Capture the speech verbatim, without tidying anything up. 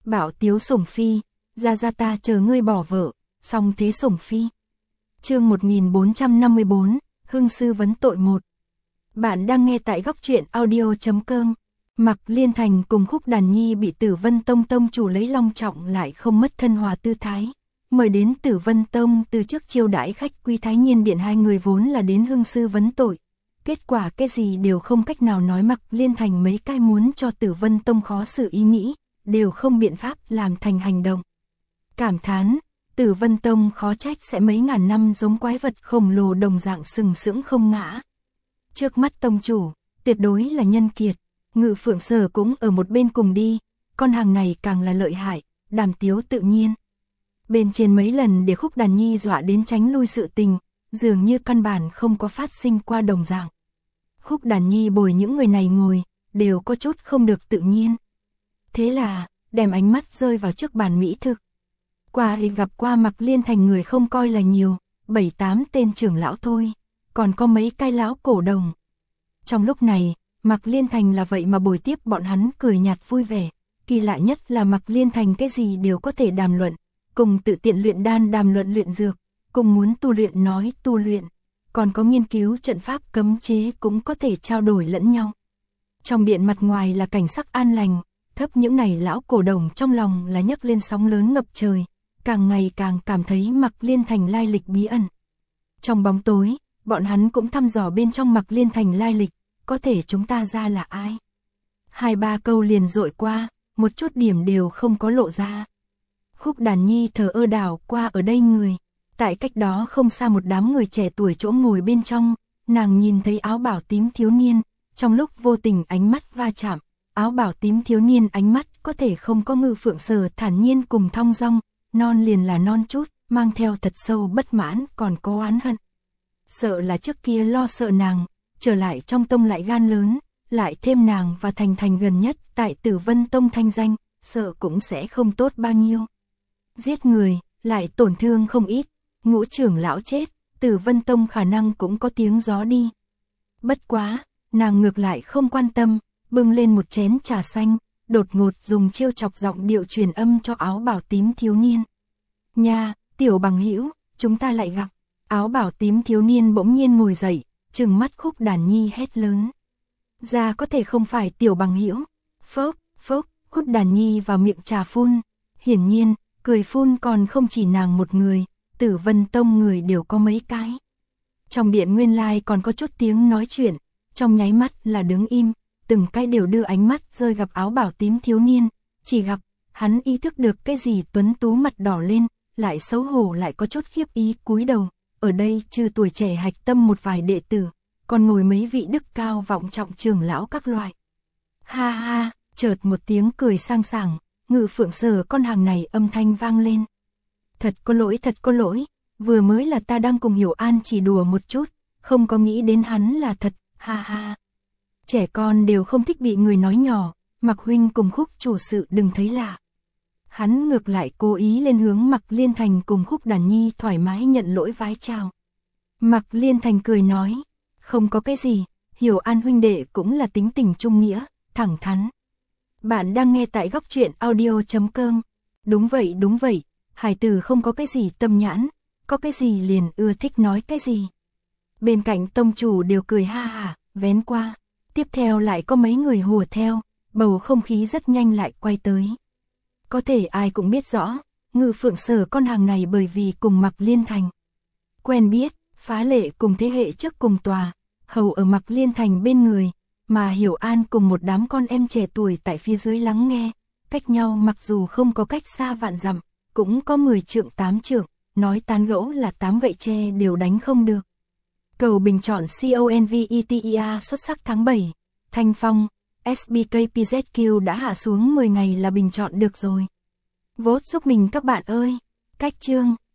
Bảo Tiếu Sủng Phi, ra ra ta chờ ngươi bỏ vợ, song thế Sủng Phi. Chương một nghìn bốn trăm năm mươi bốn, Hưng sư vấn tội một. Bạn đang nghe tại góc truyện audio chấm com. Mạc Liên Thành cùng Khúc Đàn Nhi bị Tử Vân Tông tông chủ lấy long trọng lại không mất thân hòa tư thái. Mời đến Tử Vân Tông từ trước chiêu đãi khách quý Thái Nhiên Điện, hai người vốn là đến hưng sư vấn tội. Kết quả cái gì đều không cách nào nói. Mạc Liên Thành mấy cái muốn cho Tử Vân Tông khó xử ý nghĩ, đều không biện pháp làm thành hành động. Cảm thán, Tử Vân Tông khó trách sẽ mấy ngàn năm giống quái vật khổng lồ đồng dạng sừng sững không ngã. Trước mắt tông chủ, tuyệt đối là nhân kiệt. Ngự Phượng Sở cũng ở một bên cùng đi, con hàng này càng là lợi hại, Đàm Tiếu tự nhiên. Bên trên mấy lần để Khúc Đàn Nhi dọa đến tránh lui sự tình, dường như căn bản không có phát sinh qua đồng dạng. Khúc Đàn Nhi bồi những người này ngồi, đều có chút không được tự nhiên. Thế là, đem ánh mắt rơi vào trước bàn mỹ thực. Qua thì gặp qua Mạc Liên Thành người không coi là nhiều, bảy tám tên trưởng lão thôi, còn có mấy cái lão cổ đồng. Trong lúc này, Mạc Liên Thành là vậy mà bồi tiếp bọn hắn cười nhạt vui vẻ. Kỳ lạ nhất là Mạc Liên Thành cái gì đều có thể đàm luận, cùng tự tiện luyện đan đàm luận luyện dược, cùng muốn tu luyện nói tu luyện, còn có nghiên cứu trận pháp cấm chế cũng có thể trao đổi lẫn nhau. Trong điện mặt ngoài là cảnh sắc an lành, thấp những này lão cổ đồng trong lòng là nhấc lên sóng lớn ngập trời, càng ngày càng cảm thấy Mạc Liên Thành lai lịch bí ẩn. Trong bóng tối, bọn hắn cũng thăm dò bên trong Mạc Liên Thành lai lịch, có thể chúng ta ra là ai? Hai ba câu liền dội qua, một chút điểm đều không có lộ ra. Khúc Đàn Nhi thờ ơ đảo qua ở đây người, tại cách đó không xa một đám người trẻ tuổi chỗ ngồi bên trong, nàng nhìn thấy áo bảo tím thiếu niên, trong lúc vô tình ánh mắt va chạm, áo bảo tím thiếu niên ánh mắt có thể không có Ngự Phượng Sở thản nhiên cùng thong dong, non liền là non chút, mang theo thật sâu bất mãn còn có oán hận. Sợ là trước kia lo sợ nàng, trở lại trong tông lại gan lớn, lại thêm nàng và Thành Thành gần nhất tại Tử Vân Tông thanh danh, sợ cũng sẽ không tốt bao nhiêu. Giết người, lại tổn thương không ít, Ngũ trưởng lão chết, Tử Vân Tông khả năng cũng có tiếng gió đi. Bất quá, nàng ngược lại không quan tâm, bưng lên một chén trà xanh, đột ngột dùng chiêu chọc giọng điệu truyền âm cho áo bảo tím thiếu niên. Nha, tiểu bằng hữu, chúng ta lại gặp. Áo bảo tím thiếu niên bỗng nhiên ngồi dậy, trừng mắt Khúc Đàn Nhi hét lớn. Ra có thể không phải tiểu bằng hữu. Phốc, phốc, Khúc Đàn Nhi vào miệng trà phun. Hiển nhiên, cười phun còn không chỉ nàng một người, Tử Vân Tông người đều có mấy cái. Trong điện nguyên lai còn có chút tiếng nói chuyện, trong nháy mắt là đứng im, từng cái đều đưa ánh mắt rơi gặp áo bảo tím thiếu niên, chỉ gặp, hắn ý thức được cái gì tuấn tú mặt đỏ lên, lại xấu hổ lại có chút khiếp ý cúi đầu, ở đây trừ tuổi trẻ hạch tâm một vài đệ tử, còn ngồi mấy vị đức cao vọng trọng trưởng lão các loại. Ha ha, chợt một tiếng cười sang sảng, Ngự Phượng Sở con hàng này âm thanh vang lên. Thật có lỗi, thật có lỗi, vừa mới là ta đang cùng Hiểu An chỉ đùa một chút, không có nghĩ đến hắn là thật, ha ha. Trẻ con đều không thích bị người nói nhỏ, Mạc huynh cùng Khúc chủ sự đừng thấy lạ. Hắn ngược lại cố ý lên hướng Mạc Liên Thành cùng Khúc Đàn Nhi thoải mái nhận lỗi vái chào. Mạc Liên Thành cười nói, không có cái gì, Hiểu An huynh đệ cũng là tính tình trung nghĩa, thẳng thắn. Bạn đang nghe tại góc truyện audio chấm com. Đúng vậy, đúng vậy, hải tử không có cái gì tâm nhãn, có cái gì liền ưa thích nói cái gì. Bên cạnh tông chủ đều cười ha hả, vén qua, tiếp theo lại có mấy người hùa theo, bầu không khí rất nhanh lại quay tới. Có thể ai cũng biết rõ, Ngự Phượng Sở con hàng này bởi vì cùng Mạc Liên Thành quen biết, phá lệ cùng thế hệ trước cùng tòa, hầu ở Mạc Liên Thành bên người, mà Hiểu An cùng một đám con em trẻ tuổi tại phía dưới lắng nghe, cách nhau mặc dù không có cách xa vạn dặm, cũng có mười trượng tám trượng, nói tán gẫu là tám gậy tre đều đánh không được. Cầu bình chọn CONVETEA xuất sắc tháng bảy, Thanh Phong, ét bê ca pê zét quy đã hạ xuống mười ngày là bình chọn được rồi. Vote giúp mình các bạn ơi, cách chương.